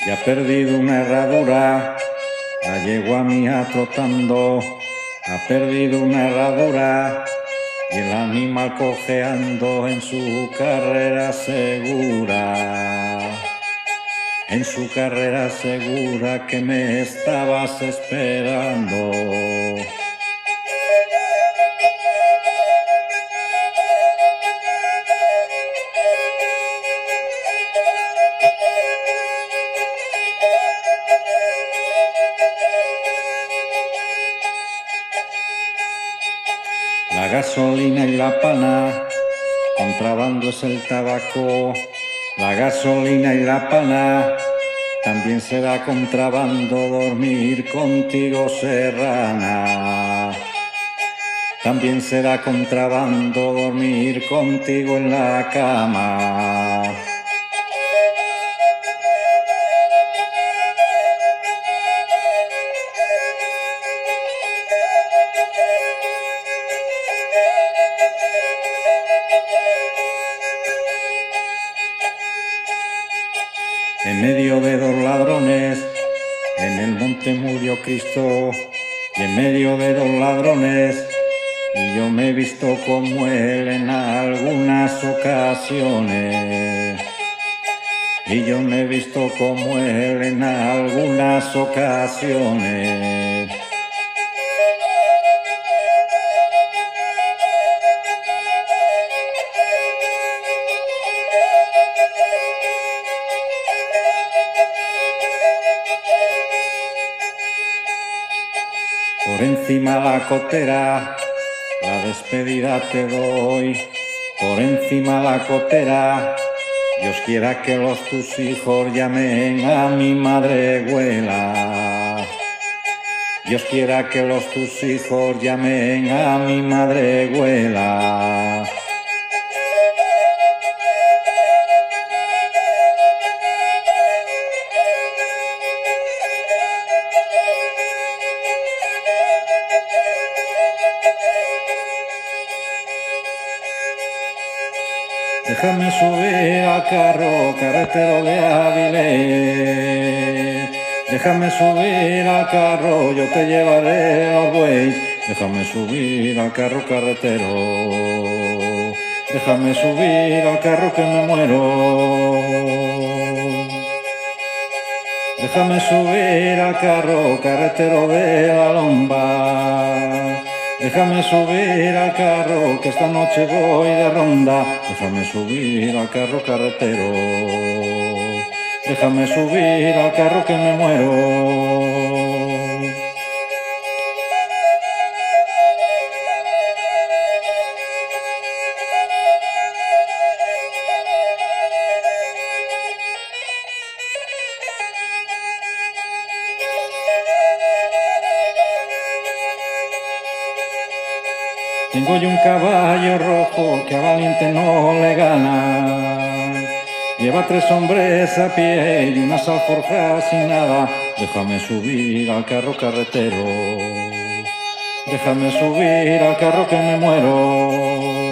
Ya ha perdido una herradura, la yegua mía trotando, ha perdido una herradura y el animal cojeando en su carrera segura. En su carrera segura que me estabas esperando. La gasolina y la pana, contrabando es el tabaco. La gasolina y la pana, también será contrabando dormir contigo, serrana. También será contrabando dormir contigo en la cama. En medio de dos ladrones, en el monte murió Cristo. Y en medio de dos ladrones, y yo me he visto como él en algunas ocasiones. Y yo me he visto como él en algunas ocasiones. Por encima la cotera, la despedida te doy. Por encima la cotera, Dios quiera que tus hijos llamen a mi madre abuela. Dios quiera que tus hijos llamen a mi madre abuela. Déjame subir al carro, carretero de Avilés. Déjame subir al carro, yo te llevaré los bueyes. Déjame subir al carro, carretero. Déjame subir al carro que me muero. Déjame subir al carro, carretero de la lomba. Déjame subir al carro, que esta noche voy de ronda. Déjame subir al carro, carretero. Déjame subir al carro que me muero. Tengo yo un caballo rojo que a valiente no le gana. Lleva 3 hombres a pie y unas alforjas sin nada. Déjame subir al carro, carretero. Déjame subir al carro que me muero.